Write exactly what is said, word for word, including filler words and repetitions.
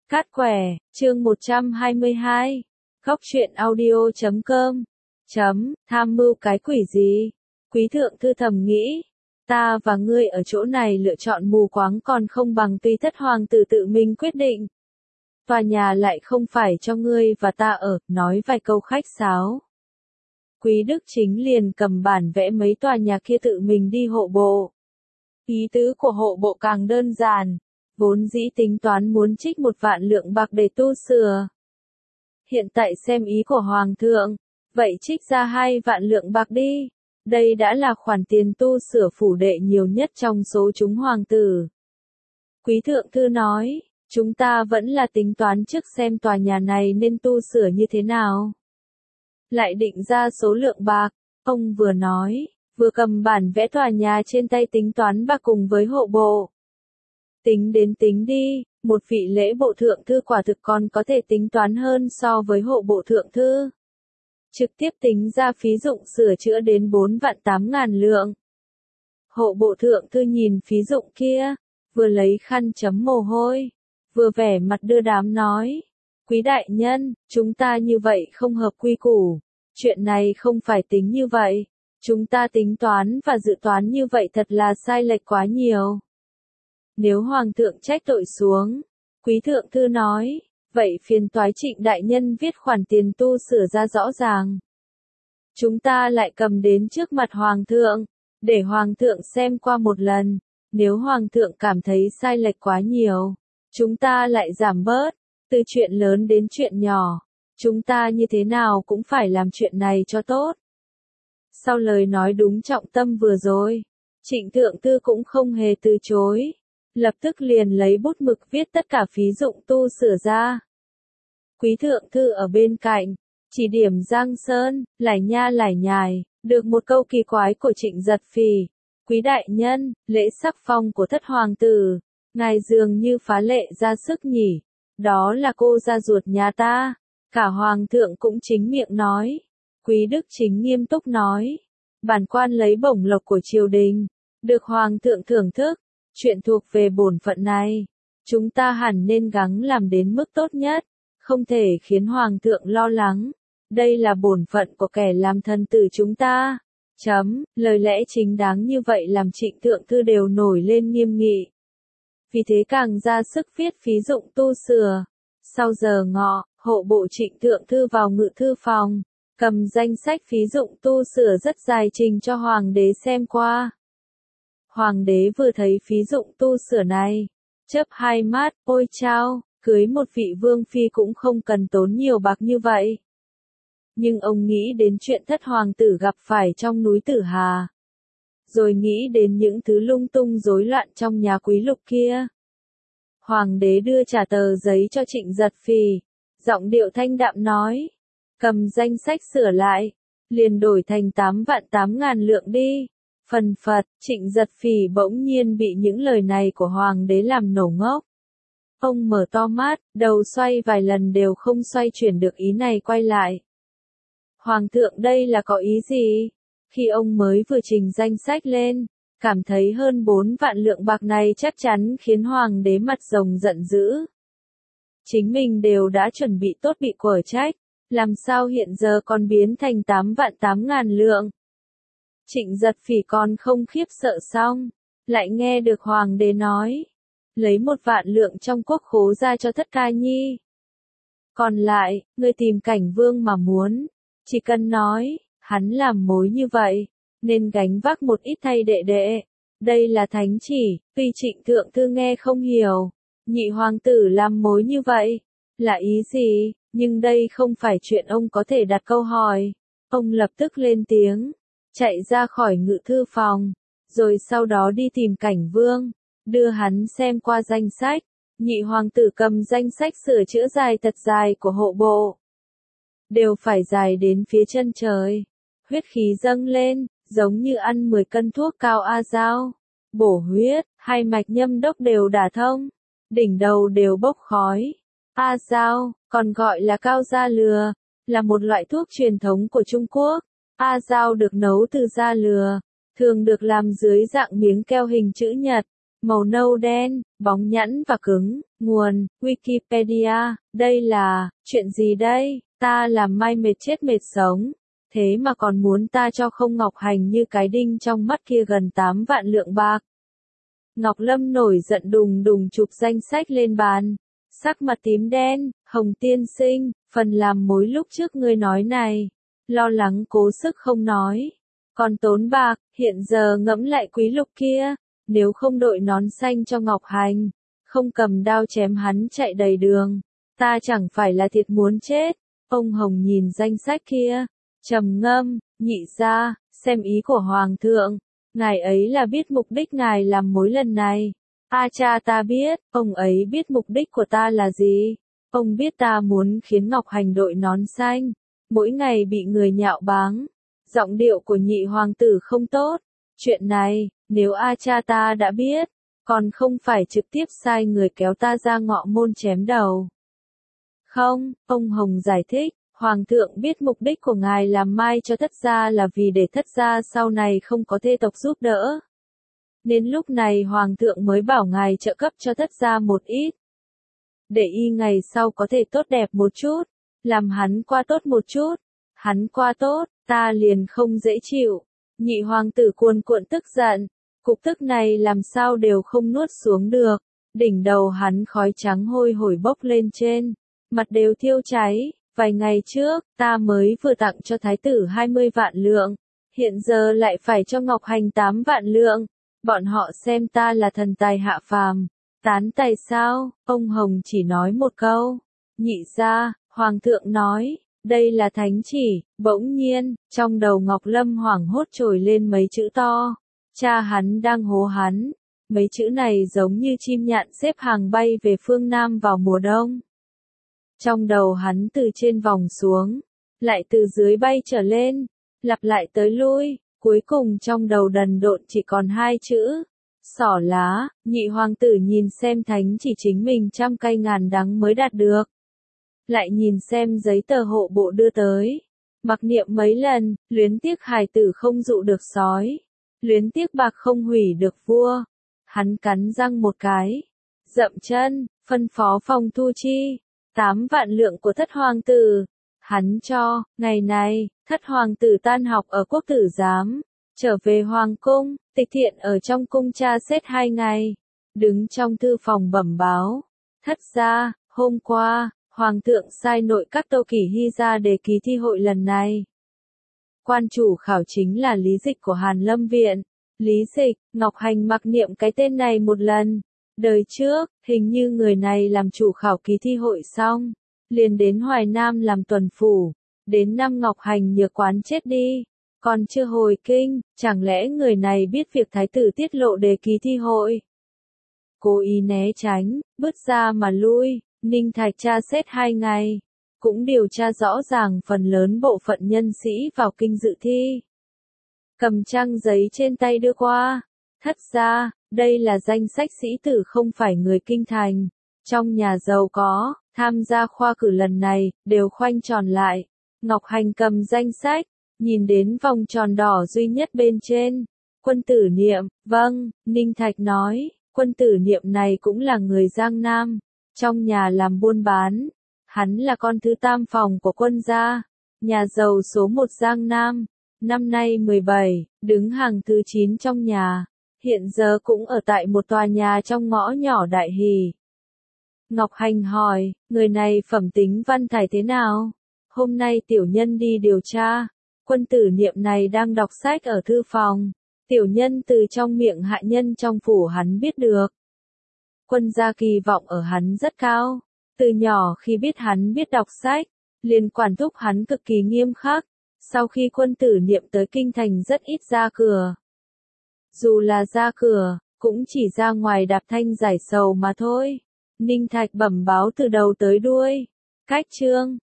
Cát quẻ, chương một trăm hai mươi hai. Góc truyện audio chấm com. Chấm, tham mưu cái quỷ gì? Quý thượng thư thầm nghĩ. Ta và ngươi ở chỗ này lựa chọn mù quáng còn không bằng tùy thất hoàng tử tự mình quyết định. Tòa nhà lại không phải cho ngươi và ta ở, nói vài câu khách sáo. Quý đức chính liền cầm bản vẽ mấy tòa nhà kia tự mình đi hộ bộ. Ý tứ của hộ bộ càng đơn giản. Vốn dĩ tính toán muốn trích một vạn lượng bạc để tu sửa. Hiện tại xem ý của Hoàng thượng, vậy trích ra hai vạn lượng bạc đi. Đây đã là khoản tiền tu sửa phủ đệ nhiều nhất trong số chúng hoàng tử. Quý thượng thư nói, chúng ta vẫn là tính toán trước xem tòa nhà này nên tu sửa như thế nào. Lại định ra số lượng bạc, ông vừa nói, vừa cầm bản vẽ tòa nhà trên tay tính toán bạc cùng với hộ bộ. Tính đến tính đi, một vị lễ bộ thượng thư quả thực còn có thể tính toán hơn so với hộ bộ thượng thư. Trực tiếp tính ra phí dụng sửa chữa đến bốn vạn tám ngàn lượng. Hộ bộ thượng thư nhìn phí dụng kia, vừa lấy khăn chấm mồ hôi, vừa vẻ mặt đưa đám nói. Quý đại nhân, chúng ta như vậy không hợp quy củ, chuyện này không phải tính như vậy, chúng ta tính toán và dự toán như vậy thật là sai lệch quá nhiều. Nếu Hoàng thượng trách tội xuống, Quý thượng thư nói, vậy phiền toái Trịnh đại nhân viết khoản tiền tu sửa ra rõ ràng. Chúng ta lại cầm đến trước mặt Hoàng thượng, để Hoàng thượng xem qua một lần, nếu Hoàng thượng cảm thấy sai lệch quá nhiều, chúng ta lại giảm bớt, từ chuyện lớn đến chuyện nhỏ, chúng ta như thế nào cũng phải làm chuyện này cho tốt. Sau lời nói đúng trọng tâm vừa rồi, Trịnh thượng thư cũng không hề từ chối. Lập tức liền lấy bút mực viết tất cả phí dụng tu sửa ra. Quý thượng thư ở bên cạnh, chỉ điểm Giang Sơn, lải nha lải nhải, được một câu kỳ quái của Trịnh Giật Phì. Quý đại nhân, lễ sắc phong của thất hoàng tử, ngài dường như phá lệ ra sức nhỉ, đó là cô gia ruột nhà ta. Cả hoàng thượng cũng chính miệng nói. Quý đức chính nghiêm túc nói, bản quan lấy bổng lộc của triều đình, được hoàng thượng thưởng thức. Chuyện thuộc về bổn phận này, chúng ta hẳn nên gắng làm đến mức tốt nhất, không thể khiến Hoàng thượng lo lắng. Đây là bổn phận của kẻ làm thần tử chúng ta. Chấm, lời lẽ chính đáng như vậy làm Trịnh thượng thư đều nổi lên nghiêm nghị. Vì thế càng ra sức viết phí dụng tu sửa. Sau giờ ngọ, hộ bộ Trịnh thượng thư vào ngự thư phòng, cầm danh sách phí dụng tu sửa rất dài trình cho Hoàng đế xem qua. Hoàng đế vừa thấy phí dụng tu sửa này, chớp hai mắt, ôi chao, cưới một vị vương phi cũng không cần tốn nhiều bạc như vậy. Nhưng ông nghĩ đến chuyện thất hoàng tử gặp phải trong núi Tử Hà. Rồi nghĩ đến những thứ lung tung rối loạn trong nhà quý lục kia. Hoàng đế đưa trả tờ giấy cho Trịnh Giật Phì, giọng điệu thanh đạm nói, cầm danh sách sửa lại, liền đổi thành tám vạn tám ngàn lượng đi. Phần phật, Trịnh Giật Phì bỗng nhiên bị những lời này của Hoàng đế làm nổ ngốc. Ông mở to mắt, đầu xoay vài lần đều không xoay chuyển được ý này quay lại. Hoàng thượng đây là có ý gì? Khi ông mới vừa trình danh sách lên, cảm thấy hơn bốn vạn lượng bạc này chắc chắn khiến Hoàng đế mặt rồng giận dữ. Chính mình đều đã chuẩn bị tốt bị quở trách, làm sao hiện giờ còn biến thành tám vạn tám ngàn lượng? Trịnh Giật Phì còn không khiếp sợ xong, lại nghe được Hoàng đế nói, lấy một vạn lượng trong quốc khố ra cho Thất Ca Nhi. Còn lại, ngươi tìm Cảnh Vương mà muốn, chỉ cần nói, hắn làm mối như vậy, nên gánh vác một ít thay đệ đệ. Đây là thánh chỉ, tuy Trịnh thượng thư nghe không hiểu, nhị hoàng tử làm mối như vậy, là ý gì, nhưng đây không phải chuyện ông có thể đặt câu hỏi. Ông lập tức lên tiếng. Chạy ra khỏi ngự thư phòng, rồi sau đó đi tìm Cảnh Vương, đưa hắn xem qua danh sách. Nhị hoàng tử cầm danh sách sửa chữa dài thật dài của hộ bộ. Đều phải dài đến phía chân trời. Huyết khí dâng lên, giống như ăn mười cân thuốc cao A Dao. Bổ huyết, hai mạch nhâm đốc đều đả thông. Đỉnh đầu đều bốc khói. A Dao, còn gọi là cao da lừa, là một loại thuốc truyền thống của Trung Quốc. A Dao được nấu từ da lừa, thường được làm dưới dạng miếng keo hình chữ nhật, màu nâu đen, bóng nhẵn và cứng. Nguồn, Wikipedia. Đây là, chuyện gì đây? Ta làm mai mệt chết mệt sống. Thế mà còn muốn ta cho không Ngọc Hành như cái đinh trong mắt kia gần tám vạn lượng bạc. Ngọc Lâm nổi giận đùng đùng chụp danh sách lên bàn. Sắc mặt tím đen, Hồng tiên sinh, phần làm mối lúc trước ngươi nói này. Lo lắng cố sức không nói. Còn tốn bạc, hiện giờ ngẫm lại quý lục kia. Nếu không đội nón xanh cho Ngọc Hành, không cầm đao chém hắn chạy đầy đường, ta chẳng phải là thiệt muốn chết. Ông Hồng nhìn danh sách kia, trầm ngâm, nhị ra, xem ý của Hoàng thượng. Ngài ấy là biết mục đích ngài làm mối lần này. A cha ta biết, ông ấy biết mục đích của ta là gì. Ông biết ta muốn khiến Ngọc Hành đội nón xanh, mỗi ngày bị người nhạo báng. Giọng điệu của nhị hoàng tử không tốt. Chuyện này, nếu A cha ta đã biết, còn không phải trực tiếp sai người kéo ta ra ngọ môn chém đầu. Không, ông Hồng giải thích, Hoàng thượng biết mục đích của ngài làm mai cho thất gia là vì để thất gia sau này không có thê tộc giúp đỡ. Nên lúc này Hoàng thượng mới bảo ngài trợ cấp cho thất gia một ít. Để y ngày sau có thể tốt đẹp một chút, làm hắn qua tốt một chút. Hắn qua tốt, ta liền không dễ chịu. Nhị hoàng tử cuồn cuộn tức giận, cục tức này làm sao đều không nuốt xuống được. Đỉnh đầu hắn khói trắng hôi hổi bốc lên trên, mặt đều thiêu cháy. Vài ngày trước, ta mới vừa tặng cho thái tử hai mươi vạn lượng, hiện giờ lại phải cho Ngọc Hành tám vạn lượng. Bọn họ xem ta là thần tài hạ phàm, tán tài sao? Ông Hồng chỉ nói một câu. Nhị ra, Hoàng thượng nói, đây là thánh chỉ. Bỗng nhiên, trong đầu Ngọc Lâm hoảng hốt trồi lên mấy chữ to. Cha hắn đang hố hắn. Mấy chữ này giống như chim nhạn xếp hàng bay về phương Nam vào mùa đông. Trong đầu hắn từ trên vòng xuống, lại từ dưới bay trở lên, lặp lại tới lui, cuối cùng trong đầu đần độn chỉ còn hai chữ. Xỏ lá. Nhị hoàng tử nhìn xem thánh chỉ chính mình trăm cây ngàn đắng mới đạt được. Lại nhìn xem giấy tờ hộ bộ đưa tới. Mặc niệm mấy lần, luyến tiếc hài tử không dụ được sói. Luyến tiếc bạc không hủy được vua. Hắn cắn răng một cái. Dậm chân, phân phó Phong Thu Chi. Tám vạn lượng của thất hoàng tử. Hắn cho, ngày này, thất hoàng tử tan học ở quốc tử giám. Trở về hoàng cung, tịch thiện ở trong cung tra xét hai ngày. Đứng trong thư phòng bẩm báo. Thất gia, hôm qua, Hoàng thượng sai nội các Tô Kỷ Hy ra đề ký thi hội lần này. Quan chủ khảo chính là Lý Dịch của Hàn Lâm Viện. Lý Dịch, Ngọc Hành mặc niệm cái tên này một lần. Đời trước, hình như người này làm chủ khảo ký thi hội xong, liền đến Hoài Nam làm tuần phủ. Đến năm Ngọc Hành nhược quán chết đi, còn chưa hồi kinh, chẳng lẽ người này biết việc thái tử tiết lộ đề ký thi hội? Cố ý né tránh, bước ra mà lui. Ninh Thạch tra xét hai ngày, cũng điều tra rõ ràng phần lớn bộ phận nhân sĩ vào kinh dự thi. Cầm trang giấy trên tay đưa qua. Thất gia, đây là danh sách sĩ tử không phải người kinh thành. Trong nhà giàu có, tham gia khoa cử lần này, đều khoanh tròn lại. Ngọc Hành cầm danh sách, nhìn đến vòng tròn đỏ duy nhất bên trên. Quân tử Niệm, vâng, Ninh Thạch nói, quân tử Niệm này cũng là người Giang Nam. Trong nhà làm buôn bán, hắn là con thứ tam phòng của quân gia, nhà giàu số một Giang Nam, năm nay mười bảy, đứng hàng thứ chín trong nhà, hiện giờ cũng ở tại một tòa nhà trong ngõ nhỏ Đại Hỷ. Ngọc Hành hỏi, người này phẩm tính văn thải thế nào? Hôm nay tiểu nhân đi điều tra, quân tử Niệm này đang đọc sách ở thư phòng, tiểu nhân từ trong miệng hạ nhân trong phủ hắn biết được. Quân gia kỳ vọng ở hắn rất cao, từ nhỏ khi biết hắn biết đọc sách, liền quản thúc hắn cực kỳ nghiêm khắc, sau khi quân tử Niệm tới kinh thành rất ít ra cửa. Dù là ra cửa, cũng chỉ ra ngoài đạp thanh giải sầu mà thôi. Ninh Thạch bẩm báo từ đầu tới đuôi. Cách chương